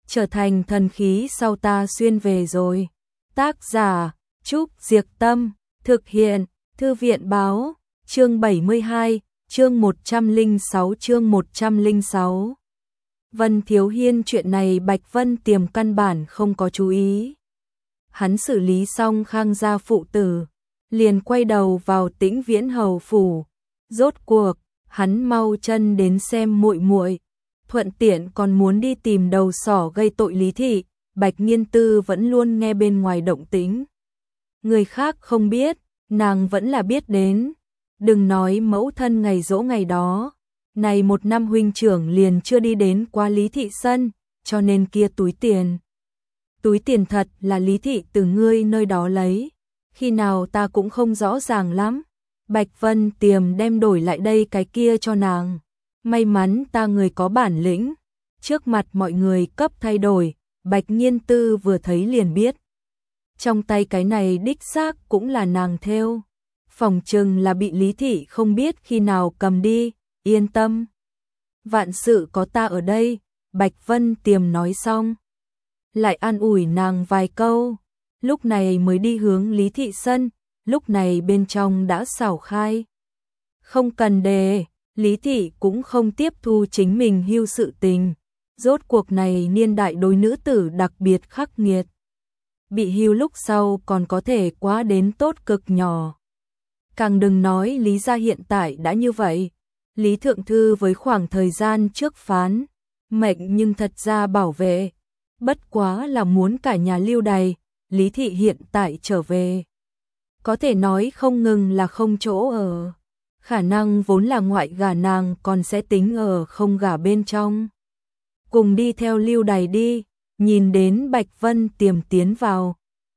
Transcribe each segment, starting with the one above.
trở thành thần khí sau ta xuyên về rồi. Tác giả, Trúc Diệc Tâm, thực hiện, Thư viện báo, chương 72, chương 106. Vân Thiếu Hiên chuyện này Bạch Vân Tiềm căn bản không có chú ý. Hắn xử lý xong Khang gia phụ tử, liền quay đầu vào Tĩnh Viễn hầu phủ. Rốt cuộc, hắn mau chân đến xem muội muội, thuận tiện còn muốn đi tìm đầu sỏ gây tội Lý thị. Bạch Nghiên Tư vẫn luôn nghe bên ngoài động tĩnh. Người khác không biết, nàng vẫn là biết đến. Đừng nói mẫu thân ngày giỗ ngày đó, này một năm huynh trưởng liền chưa đi đến qua Lý thị sân, cho nên kia túi tiền. Túi tiền thật là Lý thị từ ngươi nơi đó lấy, khi nào ta cũng không rõ ràng lắm. Bạch Vân Tiềm đem đổi lại đây cái kia cho nàng. May mắn ta người có bản lĩnh, trước mặt mọi người cấp thay đổi. Bạch Nghiên Tư vừa thấy liền biết. Trong tay cái này đích xác cũng là nàng thêu. Phòng chừng là bị Lý thị không biết khi nào cầm đi, yên tâm. Vạn sự có ta ở đây, Bạch Vân Tiềm nói xong. Lại an ủi nàng vài câu, lúc này mới đi hướng Lý thị sân, lúc này bên trong đã xảo khai. Không cần đề, Lý thị cũng không tiếp thu chính mình hưu sự tình. Rốt cuộc này niên đại đối nữ tử đặc biệt khắc nghiệt. Bị hưu lúc sau còn có thể quá đến tốt cực nhỏ. Càng đừng nói Lý gia hiện tại đã như vậy. Lý Thượng Thư với khoảng thời gian trước phán, mệnh nhưng thật ra bảo vệ. Bất quá là muốn cả nhà lưu đày, Lý thị hiện tại trở về. Có thể nói không ngừng là không chỗ ở. Khả năng vốn là ngoại gả nàng còn sẽ tính ở không gả bên trong. Cùng đi theo lưu đày đi, nhìn đến Bạch Vân Tiềm tiến vào.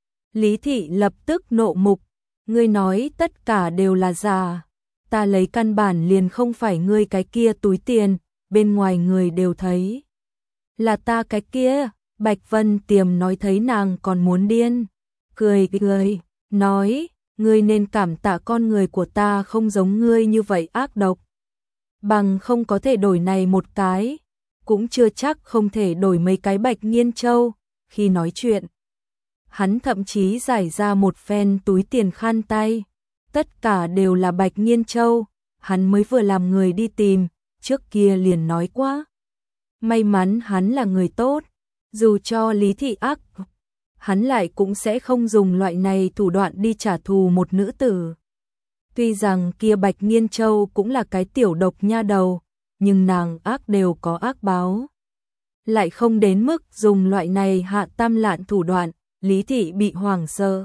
Lý thị lập tức nộ mục, ngươi nói tất cả đều là giả, ta lấy căn bản liền không phải ngươi cái kia túi tiền, bên ngoài người đều thấy. Là ta cái kia, Bạch Vân Tiềm nói thấy nàng còn muốn điên, cười, nói, ngươi nên cảm tạ con người của ta không giống ngươi như vậy ác độc. Bằng không có thể đổi này một cái. Cũng chưa chắc không thể đổi mấy cái Bạch Nghiên Châu. Khi nói chuyện, hắn thậm chí giải ra một phen túi tiền khăn tay. Tất cả đều là Bạch Nghiên Châu, hắn mới vừa làm người đi tìm, trước kia liền nói quá. May mắn hắn là người tốt, dù cho Lý thị ác, hắn lại cũng sẽ không dùng loại này thủ đoạn đi trả thù một nữ tử. Tuy rằng kia Bạch Nghiên Châu cũng là cái tiểu độc nha đầu, nhưng nàng ác đều có ác báo. Lại không đến mức dùng loại này hạ tam lạn thủ đoạn, Lý thị bị hoảng sợ.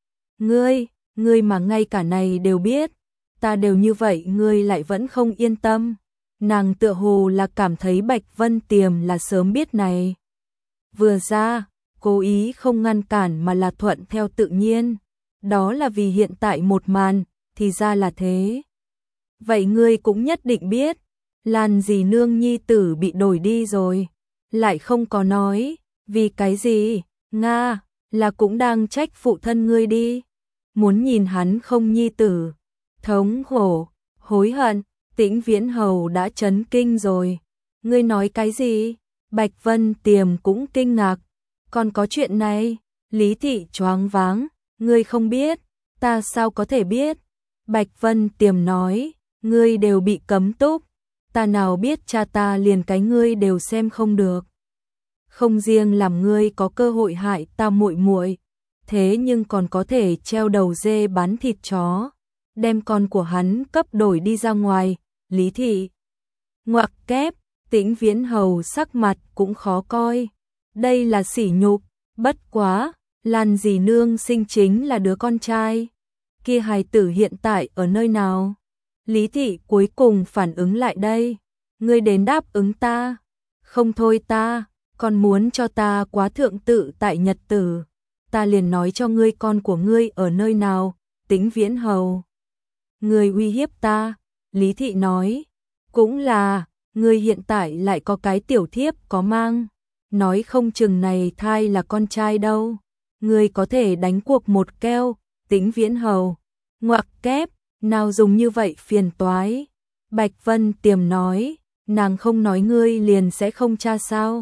Ngươi mà ngay cả này đều biết, ta đều như vậy ngươi lại vẫn không yên tâm. Nàng tựa hồ là cảm thấy Bạch Vân Tiềm là sớm biết này. Vừa ra, cố ý không ngăn cản mà là thuận theo tự nhiên. Đó là vì hiện tại một màn, thì ra là thế. Vậy ngươi cũng nhất định biết. Lan dì nương nhi tử bị đổi đi rồi, lại không có nói, vì cái gì, Nga, là cũng đang trách phụ thân ngươi đi, muốn nhìn hắn không nhi tử, thống khổ, hối hận. Tĩnh Viễn hầu đã chấn kinh rồi, ngươi nói cái gì, Bạch Vân Tiềm cũng kinh ngạc, còn có chuyện này, Lý thị choáng váng, ngươi không biết, ta sao có thể biết, Bạch Vân Tiềm nói, ngươi đều bị cấm túc. Ta nào biết cha ta liền cái ngươi đều xem không được. Không riêng làm ngươi có cơ hội hại ta muội muội, thế nhưng còn có thể treo đầu dê bán thịt chó, đem con của hắn cấp đổi đi ra ngoài. Lý thị ngoặc kép, Tĩnh Viễn hầu sắc mặt cũng khó coi. Đây là sỉ nhục, bất quá, Lan dì nương sinh chính là đứa con trai. Kia hài tử hiện tại ở nơi nào? Lý thị cuối cùng phản ứng lại đây, ngươi đến đáp ứng ta, không thôi ta, còn muốn cho ta quá thượng tự tại nhật tử, ta liền nói cho ngươi con của ngươi ở nơi nào. Tĩnh Viễn hầu, ngươi uy hiếp ta. Lý thị nói, cũng là, ngươi hiện tại lại có cái tiểu thiếp có mang, nói không chừng này thai là con trai đâu, ngươi có thể đánh cuộc một keo. Tĩnh Viễn hầu, ngoặc kép, nào dùng như vậy phiền toái. Bạch Vân Tiềm nói, nàng không nói ngươi liền sẽ không tra sao.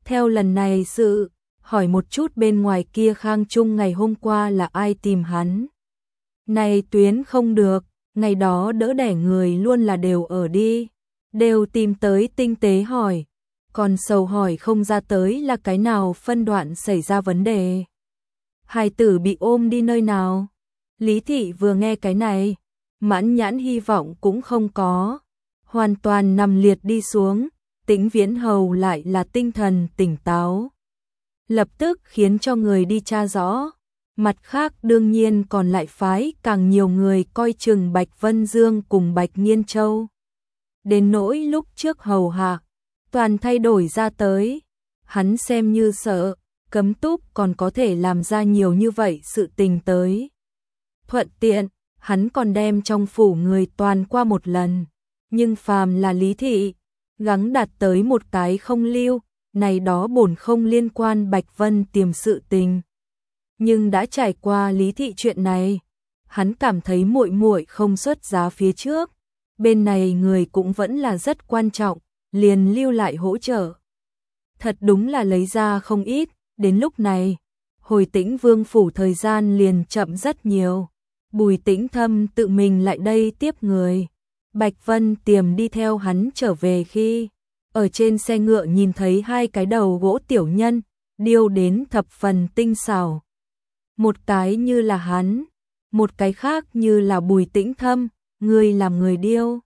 Theo lần này sự, hỏi một chút bên ngoài kia Khang Trung ngày hôm qua là ai tìm hắn. Này tuyến không được, ngày đó đỡ đẻ người luôn là đều ở đi, đều tìm tới tinh tế hỏi, còn sầu hỏi không ra tới là cái nào phân đoạn xảy ra vấn đề. Hài tử bị ôm đi nơi nào? Lý thị vừa nghe cái này, mãn nhãn hy vọng cũng không có, hoàn toàn nằm liệt đi xuống, Tĩnh Viễn Hầu lại là tinh thần tỉnh táo. Lập tức khiến cho người đi tra rõ, mặt khác đương nhiên còn lại phái càng nhiều người coi chừng Bạch Vân Dương cùng Bạch Nghiên Châu. Đến nỗi lúc trước hầu hạ, toàn thay đổi ra tới, hắn xem như sợ, Cấm Túc còn có thể làm ra nhiều như vậy sự tình tới. Thuận tiện, hắn còn đem trong phủ người toàn qua một lần, nhưng phàm là Lý thị, gắng đạt tới một cái không lưu, này đó bổn không liên quan Bạch Vân Tiềm sự tình. Nhưng đã trải qua Lý thị chuyện này, hắn cảm thấy muội muội không xuất giá phía trước, bên này người cũng vẫn là rất quan trọng, liền lưu lại hỗ trợ. Thật đúng là lấy ra không ít, đến lúc này, hồi Tĩnh Vương phủ thời gian liền chậm rất nhiều. Bùi Tĩnh Thâm tự mình lại đây tiếp người. Bạch Vân Tiềm đi theo hắn trở về khi ở trên xe ngựa nhìn thấy hai cái đầu gỗ tiểu nhân, điêu đến thập phần tinh xảo. Một cái như là hắn, một cái khác như là Bùi Tĩnh Thâm, người làm người điêu.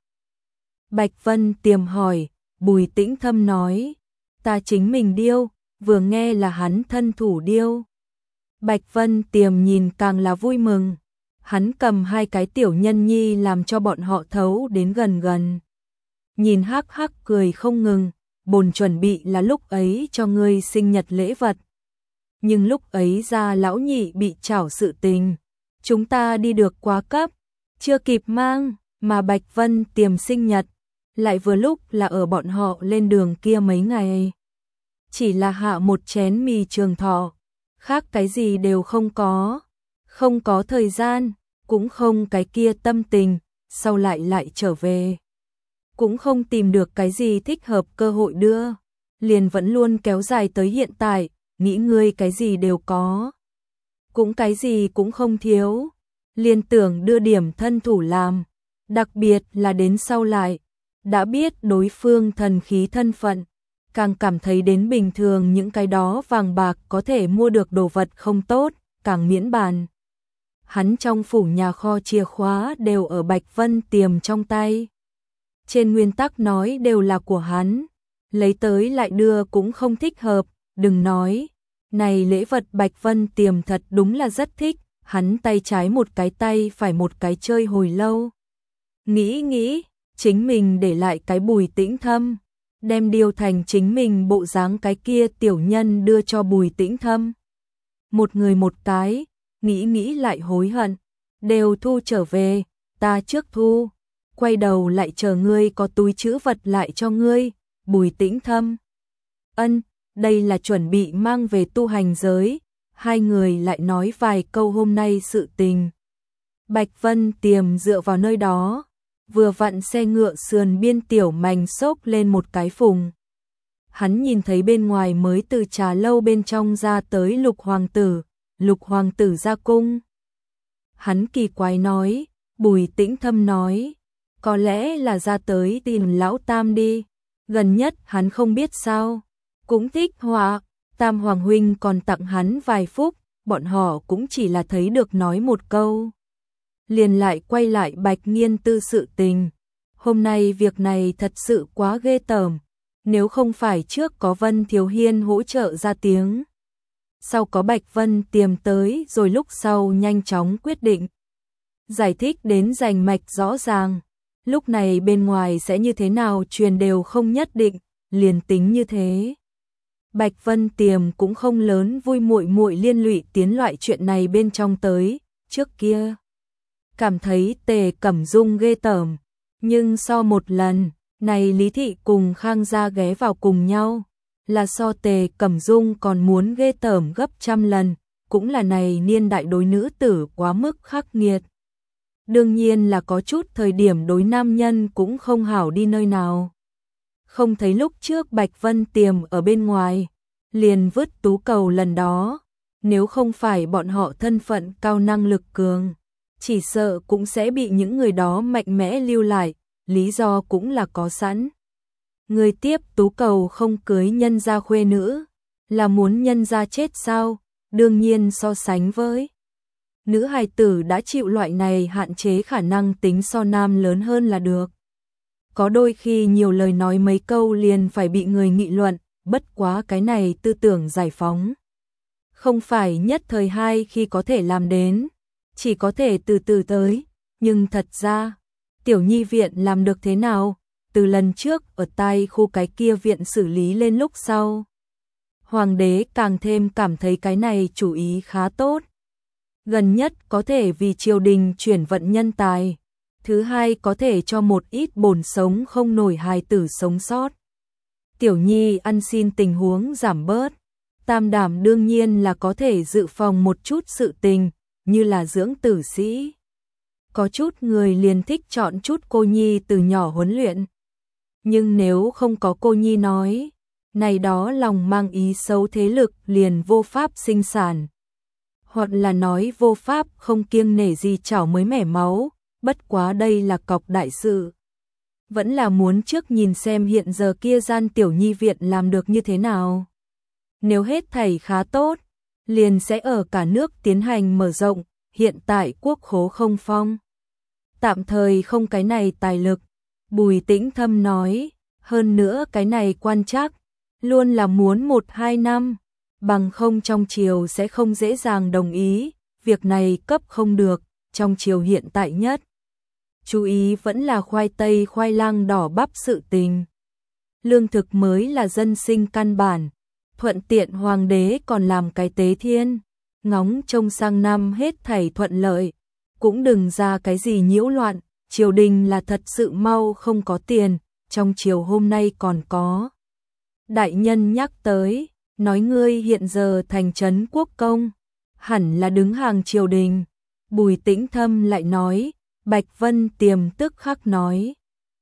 Bạch Vân Tiềm hỏi, Bùi Tĩnh Thâm nói, ta chính mình điêu, vừa nghe là hắn thân thủ điêu. Bạch Vân Tiềm nhìn càng là vui mừng, hắn cầm hai cái tiểu nhân nhi làm cho bọn họ thấu đến gần gần. Nhìn hắc hắc cười không ngừng, bồn chuẩn bị là lúc ấy cho ngươi sinh nhật lễ vật. Nhưng lúc ấy ra lão nhị bị trảo sự tình, chúng ta đi được quá cấp, chưa kịp mang, mà Bạch Vân Tiềm sinh nhật, lại vừa lúc là ở bọn họ lên đường kia mấy ngày. Chỉ là hạ một chén mì trường thọ, khác cái gì đều không có thời gian, cũng không cái kia tâm tình, sau lại trở về. Cũng không tìm được cái gì thích hợp cơ hội đưa, liền vẫn luôn kéo dài tới hiện tại, nghĩ ngươi cái gì đều có. Cũng cái gì cũng không thiếu, liền tưởng đưa điểm thân thủ làm, đặc biệt là đến sau lại, đã biết đối phương thần khí thân phận, càng cảm thấy đến bình thường những cái đó vàng bạc có thể mua được đồ vật không tốt, càng miễn bàn. Hắn trong phủ nhà kho chìa khóa đều ở Bạch Vân Tiềm trong tay. Trên nguyên tắc nói đều là của hắn, lấy tới lại đưa cũng không thích hợp, đừng nói. Này lễ vật Bạch Vân Tiềm thật đúng là rất thích, hắn tay trái một cái tay phải một cái chơi hồi lâu. Nghĩ, chính mình để lại cái Bùi Tĩnh Thâm, đem điều thành chính mình bộ dáng cái kia tiểu nhân đưa cho Bùi Tĩnh Thâm. Một người một cái, nghĩ lại hối hận, đều thu trở về, ta trước thu, quay đầu lại chờ ngươi có túi trữ vật lại cho ngươi, Bùi Tĩnh Thâm. Ân, đây là chuẩn bị mang về tu hành giới, hai người lại nói vài câu hôm nay sự tình. Bạch Vân Tiềm dựa vào nơi đó, vừa vặn xe ngựa sườn biên tiểu mảnh xốc lên một cái phùng. Hắn nhìn thấy bên ngoài mới từ trà lâu bên trong ra tới Lục Hoàng tử ra cung. Hắn kỳ quái nói, Bùi Tĩnh Thâm nói, có lẽ là ra tới tìm lão Tam đi, gần nhất hắn không biết sao, cũng thích họa, Tam Hoàng huynh còn tặng hắn vài phúc, bọn họ cũng chỉ là thấy được nói một câu. Liền lại quay lại Bạch Nghiên Tư sự tình, hôm nay việc này thật sự quá ghê tởm, nếu không phải trước có Vân Thiếu Hiên hỗ trợ ra tiếng, sau có Bạch Vân Tiềm tới rồi lúc sau nhanh chóng quyết định. Giải thích đến rành mạch rõ ràng, lúc này bên ngoài sẽ như thế nào truyền đều không nhất định, liền tính như thế. Bạch Vân Tiềm cũng không lớn vui muội liên lụy tiến loại chuyện này bên trong tới, trước kia cảm thấy Tề Cẩm Dung ghê tởm, nhưng so một lần, này Lý thị cùng Khang gia ghé vào cùng nhau, là so Tề Cẩm Dung còn muốn ghê tởm gấp trăm lần, cũng là này niên đại đối nữ tử quá mức khắc nghiệt. Đương nhiên là có chút thời điểm đối nam nhân cũng không hảo đi nơi nào. Không thấy lúc trước Bạch Vân Tiềm ở bên ngoài, liền vứt tú cầu lần đó. Nếu không phải bọn họ thân phận cao năng lực cường, chỉ sợ cũng sẽ bị những người đó mạnh mẽ lưu lại, lý do cũng là có sẵn. Người tiếp tú cầu không cưới nhân gia khuê nữ, là muốn nhân gia chết sao? Đương nhiên so sánh với nữ hài tử đã chịu loại này hạn chế khả năng tính so nam lớn hơn là được. Có đôi khi nhiều lời nói mấy câu liền phải bị người nghị luận, bất quá cái này tư tưởng giải phóng. Không phải nhất thời hai khi có thể làm đến, chỉ có thể từ từ tới, nhưng thật ra, tiểu nhi viện làm được thế nào? Từ lần trước ở tai khu cái kia viện xử lý lên lúc sau. Hoàng đế càng thêm cảm thấy cái này chủ ý khá tốt. Gần nhất có thể vì triều đình chuyển vận nhân tài. Thứ hai có thể cho một ít bổn sống không nổi hài tử sống sót. Tiểu nhi ăn xin tình huống giảm bớt. Tam đảm đương nhiên là có thể dự phòng một chút sự tình, như là dưỡng tử sĩ. Có chút người liền thích chọn chút cô nhi từ nhỏ huấn luyện. Nhưng nếu không có cô nhi nói, này đó lòng mang ý xấu thế lực liền vô pháp sinh sản. Hoặc là nói vô pháp không kiêng nể gì chảo mới mẻ máu, bất quá đây là cọc đại sự. Vẫn là muốn trước nhìn xem hiện giờ kia gian tiểu nhi viện làm được như thế nào. Nếu hết thảy khá tốt, liền sẽ ở cả nước tiến hành mở rộng, hiện tại quốc khố không phong. Tạm thời không cái này tài lực, Bùi Tĩnh Thâm nói, hơn nữa cái này quan trắc, luôn là muốn 1-2 năm, bằng không trong triều sẽ không dễ dàng đồng ý, việc này cấp không được, trong triều hiện tại nhất. Chú ý vẫn là khoai tây khoai lang đỏ bắp sự tình. Lương thực mới là dân sinh căn bản, thuận tiện hoàng đế còn làm cái tế thiên, ngóng trông sang năm hết thảy thuận lợi, cũng đừng ra cái gì nhiễu loạn, triều đình là thật sự mau không có tiền, trong triều hôm nay còn có. Đại nhân nhắc tới, nói ngươi hiện giờ thành trấn quốc công, hẳn là đứng hàng triều đình. Bùi Tĩnh Thâm lại nói, Bạch Vân Tiềm tức khắc nói.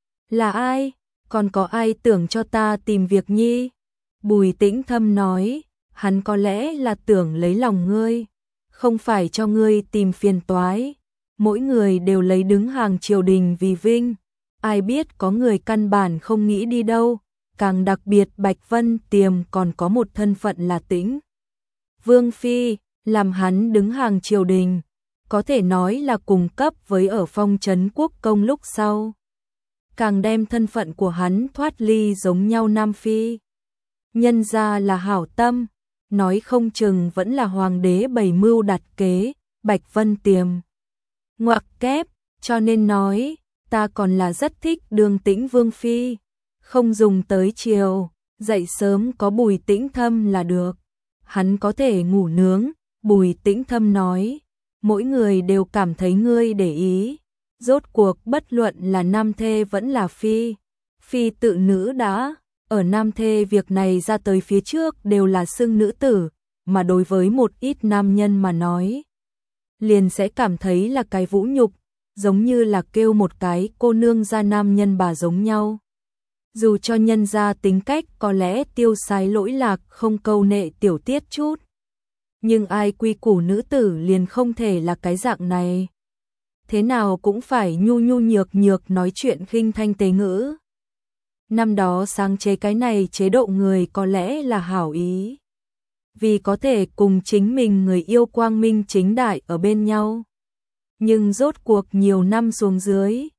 Là ai? Còn có ai tưởng cho ta tìm việc nhi? Bùi Tĩnh Thâm nói, hắn có lẽ là tưởng lấy lòng ngươi, không phải cho ngươi tìm phiền toái. Mỗi người đều lấy đứng hàng triều đình vì vinh, ai biết có người căn bản không nghĩ đi đâu, càng đặc biệt Bạch Vân Tiềm còn có một thân phận là Tĩnh Vương Phi, làm hắn đứng hàng triều đình, có thể nói là cùng cấp với ở phong trấn quốc công lúc sau. Càng đem thân phận của hắn thoát ly giống nhau Nam Phi. Nhân ra là hảo tâm, nói không chừng vẫn là hoàng đế bày mưu đặt kế, Bạch Vân Tiềm. Ngoặc kép, cho nên nói, ta còn là rất thích đường Tĩnh Vương Phi, không dùng tới chiều, dậy sớm có Bùi Tĩnh Thâm là được. Hắn có thể ngủ nướng, Bùi Tĩnh Thâm nói, mỗi người đều cảm thấy ngươi để ý, rốt cuộc bất luận là nam thê vẫn là phi, phi tự nữ đã, ở nam thê việc này ra tới phía trước đều là xưng nữ tử, mà đối với một ít nam nhân mà nói, liền sẽ cảm thấy là cái vũ nhục, giống như là kêu một cái cô nương ra nam nhân bà giống nhau. Dù cho nhân ra tính cách có lẽ tiêu sái lỗi lạc không câu nệ tiểu tiết chút, nhưng ai quy củ nữ tử liền không thể là cái dạng này. Thế nào cũng phải nhu nhu nhược nhược nói chuyện khinh thanh tế ngữ. Năm đó sáng chế cái này chế độ người có lẽ là hảo ý, vì có thể cùng chính mình người yêu quang minh chính đại ở bên nhau. Nhưng rốt cuộc nhiều năm xuống dưới,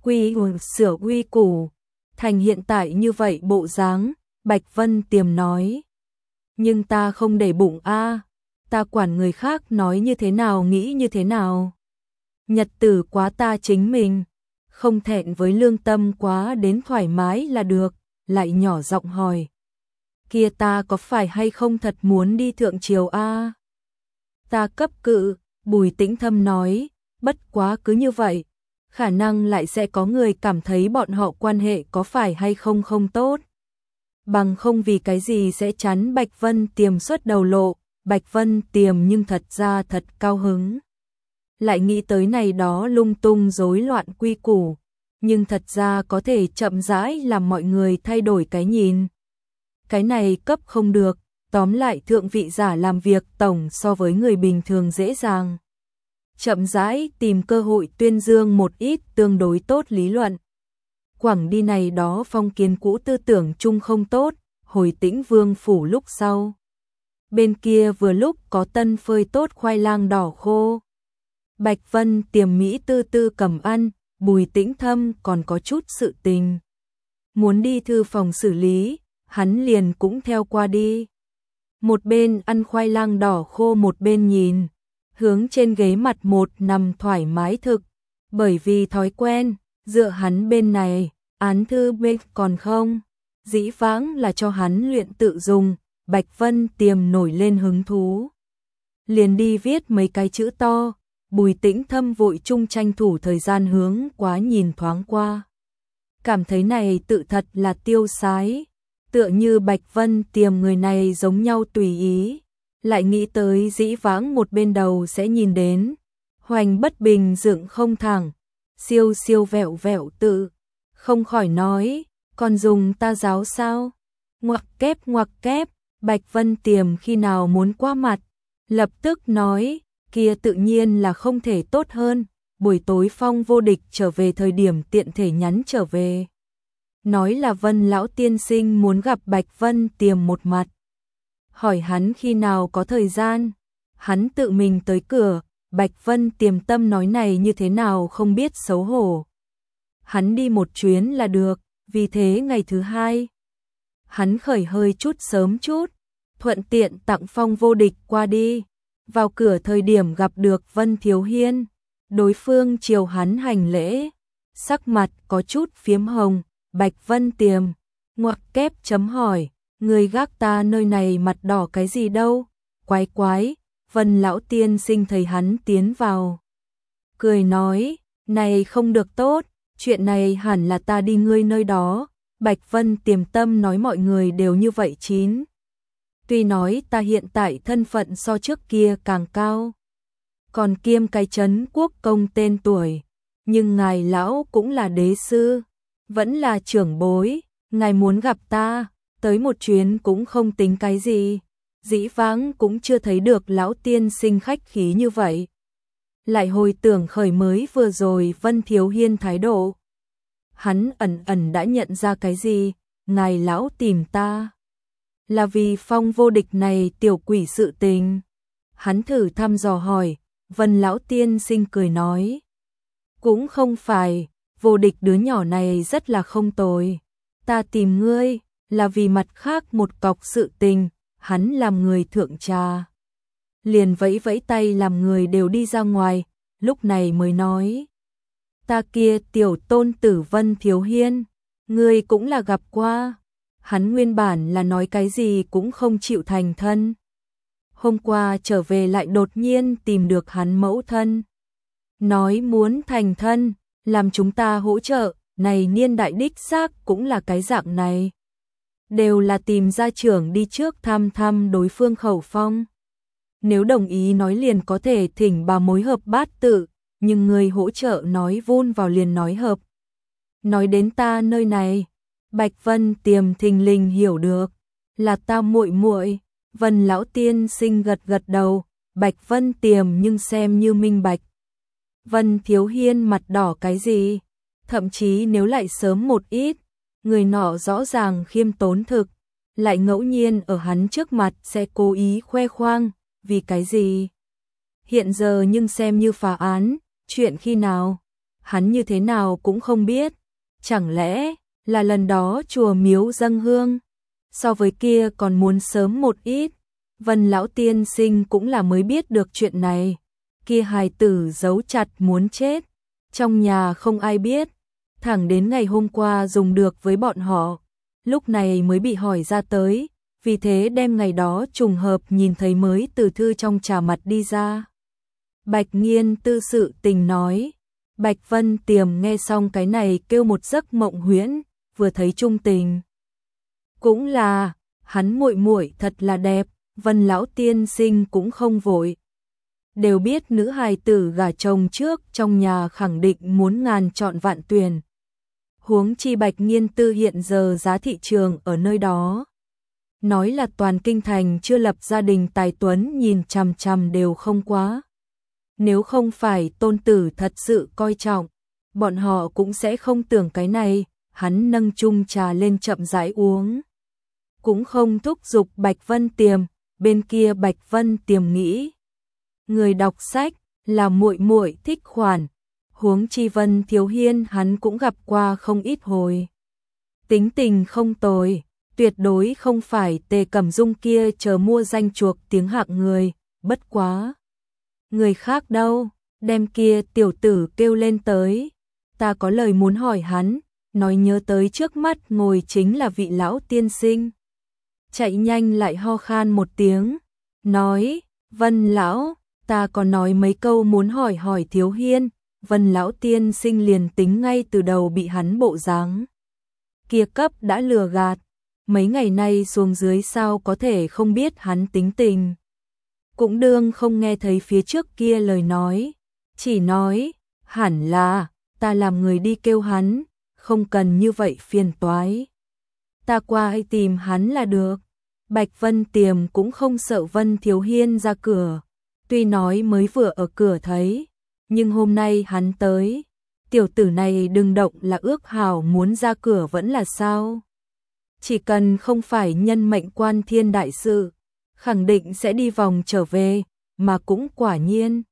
sửa quy củ, thành hiện tại như vậy bộ dáng, Bạch Vân Tiềm nói. Nhưng ta không để bụng a, ta quản người khác nói như thế nào nghĩ như thế nào. Nhật tử quá ta chính mình, không thẹn với lương tâm quá đến thoải mái là được, lại nhỏ giọng hỏi. Kia ta có phải hay không thật muốn đi thượng triều a? Ta cấp cự, Bùi Tĩnh Thâm nói, bất quá cứ như vậy, khả năng lại sẽ có người cảm thấy bọn họ quan hệ có phải hay không không tốt. Bằng không vì cái gì sẽ chắn Bạch Vân Tiềm xuất đầu lộ, Bạch Vân Tiềm nhưng thật ra thật cao hứng. Lại nghĩ tới này đó lung tung rối loạn quy củ, nhưng thật ra có thể chậm rãi làm mọi người thay đổi cái nhìn. Cái này cấp không được, Tóm lại thượng vị giả làm việc tổng so với người bình thường dễ dàng. Chậm rãi tìm cơ hội tuyên dương một ít tương đối tốt lý luận. Quảng đi này đó phong kiến cũ tư tưởng chung không tốt, hồi Tĩnh Vương phủ lúc sau. Bên kia vừa lúc có tân phơi tốt khoai lang đỏ khô. Bạch Vân Tiềm Mỹ tư tư cầm ăn, Bùi Tĩnh Thâm còn có chút sự tình. Muốn đi thư phòng xử lý, hắn liền cũng theo qua đi. Một bên ăn khoai lang đỏ khô một bên nhìn, hướng trên ghế mặt một nằm thoải mái thực, bởi vì thói quen, dựa hắn bên này, án thư bên còn không, dĩ vãng là cho hắn luyện tự dùng, Bạch Vân Tiềm nổi lên hứng thú. Liền đi viết mấy cái chữ to, Bùi Tĩnh Thâm vội chung tranh thủ thời gian hướng quá nhìn thoáng qua. Cảm thấy này tự thật là tiêu sái, tựa như Bạch Vân Tiềm người này giống nhau tùy ý, lại nghĩ tới dĩ vãng một bên đầu sẽ nhìn đến, hoành bất bình dựng không thẳng, siêu siêu vẹo vẹo tự, không khỏi nói, còn dùng ta giáo sao? Ngoặc kép, Bạch Vân Tiềm khi nào muốn qua mặt, lập tức nói, kia tự nhiên là không thể tốt hơn, buổi tối Phong Vô Địch trở về thời điểm tiện thể nhắn trở về. Nói là Vân lão tiên sinh muốn gặp Bạch Vân Tiềm một mặt. Hỏi hắn khi nào có thời gian, hắn tự mình tới cửa, Bạch Vân Tiềm tâm nói này như thế nào không biết xấu hổ. Hắn đi một chuyến là được, vì thế ngày thứ hai, hắn khởi hơi chút sớm chút, thuận tiện tặng Phong Vô Địch qua đi. Vào cửa thời điểm gặp được Vân Thiếu Hiên, đối phương chiều hắn hành lễ, sắc mặt có chút phiếm hồng, Bạch Vân Tiềm, ngoặc kép chấm hỏi, người gác ta nơi này mặt đỏ cái gì đâu, quái quái, Vân lão tiên sinh thấy hắn tiến vào. Cười nói, này không được tốt, chuyện này hẳn là ta đi ngươi nơi đó, Bạch Vân Tiềm tâm nói mọi người đều như vậy chín. Tuy nói ta hiện tại thân phận so trước kia càng cao, còn kiêm cái trấn quốc công tên tuổi, nhưng ngài lão cũng là đế sư, vẫn là trưởng bối, ngài muốn gặp ta, tới một chuyến cũng không tính cái gì, dĩ vãng cũng chưa thấy được lão tiên sinh khách khí như vậy. Lại hồi tưởng khởi mới vừa rồi Vân Thiếu Hiên thái độ, hắn ẩn ẩn đã nhận ra cái gì, ngài lão tìm ta là vì Phong Vô Địch này tiểu quỷ sự tình. Hắn thử thăm dò hỏi, Vân lão tiên sinh cười nói, cũng không phải, Vô Địch đứa nhỏ này rất là không tồi, ta tìm ngươi là vì mặt khác một cọc sự tình, hắn làm người thượng trà. Liền vẫy vẫy tay làm người đều đi ra ngoài, lúc này mới nói, ta kia tiểu tôn tử Vân Thiếu Hiên, ngươi cũng là gặp qua. Hắn nguyên bản là nói cái gì cũng không chịu thành thân. Hôm qua trở về lại đột nhiên tìm được hắn mẫu thân. Nói muốn thành thân, làm chúng ta hỗ trợ, này niên đại đích xác cũng là cái dạng này. Đều là tìm gia trưởng đi trước thăm thăm đối phương khẩu phong. Nếu đồng ý nói liền có thể thỉnh bà mối hợp bát tự, nhưng người hỗ trợ nói vun vào liền nói hợp. Nói đến ta nơi này, Bạch Vân Tiềm thình lình hiểu được, là ta muội muội. Vân lão tiên sinh gật gật đầu, Bạch Vân Tiềm nhưng xem như minh bạch. Vân Thiếu Hiên mặt đỏ cái gì? Thậm chí nếu lại sớm một ít, người nọ rõ ràng khiêm tốn thực, lại ngẫu nhiên ở hắn trước mặt sẽ cố ý khoe khoang, vì cái gì? Hiện giờ nhưng xem như phá án, chuyện khi nào? Hắn như thế nào cũng không biết, chẳng lẽ là lần đó chùa miếu dâng hương, so với kia còn muốn sớm một ít. Vân lão tiên sinh cũng là mới biết được chuyện này, kia hài tử giấu chặt muốn chết, trong nhà không ai biết, thẳng đến ngày hôm qua dùng được với bọn họ, lúc này mới bị hỏi ra tới, vì thế đem ngày đó trùng hợp nhìn thấy mới từ thư trong trà mặt đi ra. Bạch Nghiên tư sự tình nói, Bạch Vân Tiềm nghe xong cái này kêu một giấc mộng huyễn, vừa thấy trung tình. Cũng là, hắn muội muội thật là đẹp, Vân lão tiên sinh cũng không vội. Đều biết nữ hài tử gả chồng trước trong nhà khẳng định muốn ngàn chọn vạn tuyển. Huống chi Bạch Nghiên tư hiện giờ giá thị trường ở nơi đó nói là toàn kinh thành chưa lập gia đình tài tuấn nhìn chằm chằm đều không quá. Nếu không phải tôn tử thật sự coi trọng, bọn họ cũng sẽ không tưởng cái này. Hắn nâng chung trà lên chậm rãi uống, cũng không thúc giục Bạch Vân Tiềm. Bên kia Bạch Vân Tiềm nghĩ, người đọc sách là muội muội thích khoản, huống chi Vân Thiếu Hiên hắn cũng gặp qua không ít hồi. Tính tình không tồi, tuyệt đối không phải Tề Cẩm Dung kia chờ mua danh chuộc tiếng hạng người, bất quá. Người khác đâu, đem kia tiểu tử kêu lên tới, ta có lời muốn hỏi hắn, nói nhớ tới trước mắt ngồi chính là vị lão tiên sinh. Chạy nhanh lại ho khan một tiếng, nói, Vân lão, ta còn nói mấy câu muốn hỏi hỏi Thiếu Hiên. Vân lão tiên sinh liền tính ngay từ đầu bị hắn bộ dáng kia cấp đã lừa gạt, mấy ngày nay xuống dưới sao có thể không biết hắn tính tình. Cũng đương không nghe thấy phía trước kia lời nói, chỉ nói, hẳn là, ta làm người đi kêu hắn, không cần như vậy phiền toái. Ta qua ai tìm hắn là được. Bạch Vân Tiềm cũng không sợ Vân Thiếu Hiên ra cửa, tuy nói mới vừa ở cửa thấy, nhưng hôm nay hắn tới, tiểu tử này đừng động là ước hảo muốn ra cửa vẫn là sao. Chỉ cần không phải nhân mệnh quan thiên đại sự, khẳng định sẽ đi vòng trở về, mà cũng quả nhiên.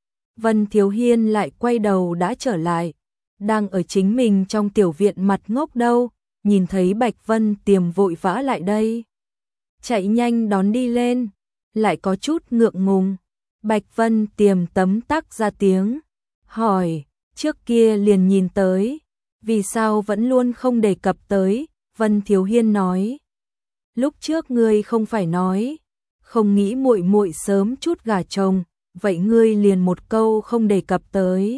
Vân Thiếu Hiên lại quay đầu đã trở lại, đang ở chính mình trong tiểu viện mặt ngốc đâu, nhìn thấy Bạch Vân Tiềm vội vã lại đây. Chạy nhanh đón đi lên, lại có chút ngượng ngùng. Bạch Vân Tiềm tấm tắc ra tiếng, hỏi, trước kia liền nhìn tới, vì sao vẫn luôn không đề cập tới. Vân Thiếu Hiên nói, lúc trước ngươi không phải nói, không nghĩ muội muội sớm chút gả chồng, vậy ngươi liền một câu không đề cập tới.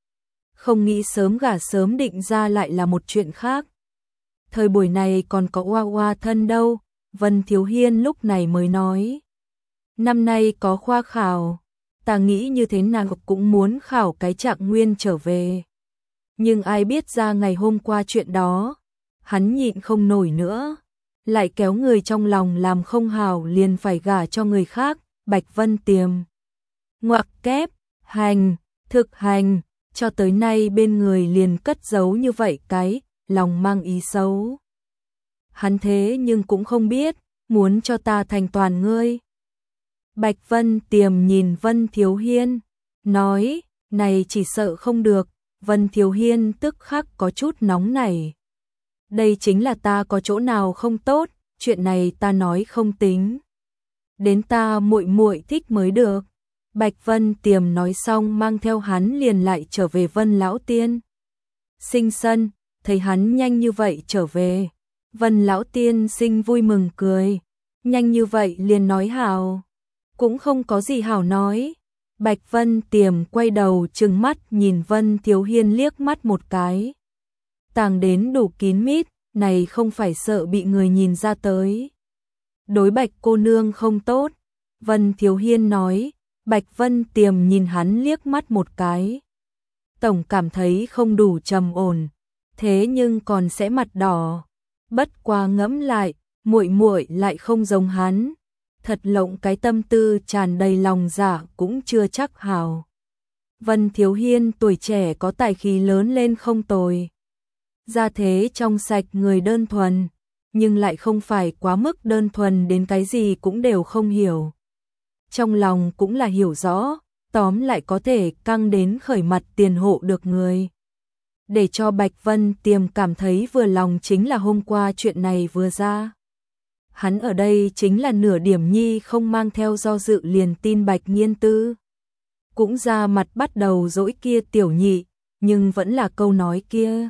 Không nghĩ sớm gả sớm định ra lại là một chuyện khác. Thời buổi này còn có oa oa thân đâu. Vân Thiếu Hiên lúc này mới nói, năm nay có khoa khảo, ta nghĩ như thế nào cũng muốn khảo cái Trạng Nguyên trở về. Nhưng ai biết ra ngày hôm qua chuyện đó, hắn nhịn không nổi nữa, lại kéo người trong lòng làm không hảo liền phải gả cho người khác. Bạch Vân Tiềm ngoặc kép, hành, thực hành, cho tới nay bên người liền cất giấu như vậy cái, lòng mang ý xấu. Hắn thế nhưng cũng không biết, muốn cho ta thành toàn ngươi. Bạch Vân Tiềm nhìn Vân Thiếu Hiên, nói, này chỉ sợ không được. Vân Thiếu Hiên tức khắc có chút nóng nảy. Đây chính là ta có chỗ nào không tốt, chuyện này ta nói không tính. Đến ta muội muội thích mới được. Bạch Vân Tiềm nói xong mang theo hắn liền lại trở về Vân Lão Tiên Sinh sân, thấy hắn nhanh như vậy trở về. Vân Lão Tiên Sinh vui mừng cười, nhanh như vậy liền nói hảo, cũng không có gì hảo nói. Bạch Vân Tiềm quay đầu trừng mắt nhìn Vân Thiếu Hiên liếc mắt một cái. Tàng đến đủ kín mít, này không phải sợ bị người nhìn ra tới. Đối Bạch cô nương không tốt, Vân Thiếu Hiên nói. Bạch Vân Tiềm nhìn hắn liếc mắt một cái. Tổng cảm thấy không đủ trầm ổn, thế nhưng còn sẽ mặt đỏ. Bất quá ngẫm lại, muội muội lại không giống hắn. Thật lộng cái tâm tư tràn đầy lòng dạ cũng chưa chắc hảo. Vân Thiếu Hiên tuổi trẻ có tài khí lớn lên không tồi. Gia thế trong sạch người đơn thuần, nhưng lại không phải quá mức đơn thuần đến cái gì cũng đều không hiểu. Trong lòng cũng là hiểu rõ, tóm lại có thể căng đến khởi mặt tiền hộ được người. Để cho Bạch Vân Tiềm cảm thấy vừa lòng chính là hôm qua chuyện này vừa ra. Hắn ở đây chính là nửa điểm nhi không mang theo do dự liền tin Bạch Nghiên Tư. Cũng ra mặt bắt đầu dỗi kia tiểu nhị, nhưng vẫn là câu nói kia.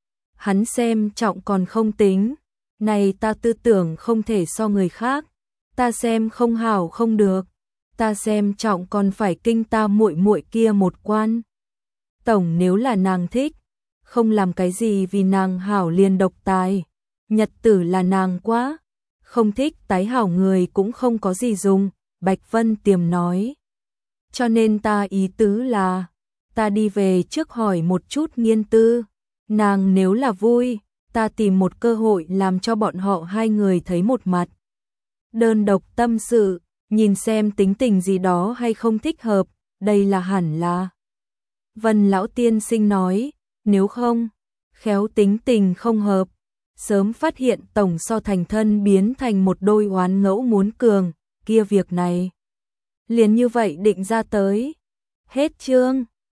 Hắn xem trọng còn không tính, này ta tư tưởng không thể so người khác, ta xem không hảo không được, ta xem trọng còn phải kinh ta muội muội kia một quan. Tổng nếu là nàng thích, không làm cái gì vì nàng hảo liền độc tài, nhật tử là nàng quá, không thích tái hảo người cũng không có gì dùng. Bạch Vân Tiềm nói, cho nên ta ý tứ là, ta đi về trước hỏi một chút Nghiên Tư, nàng nếu là vui, ta tìm một cơ hội làm cho bọn họ hai người thấy một mặt. đơn độc tâm sự, nhìn xem tính tình gì đó hay không thích hợp, đây là hẳn là. Vân lão tiên sinh nói, nếu không, khéo tính tình không hợp, sớm phát hiện tổng so thành thân biến thành một đôi oán ngẫu muốn cường, kia việc này liền như vậy định ra tới. Hết chương.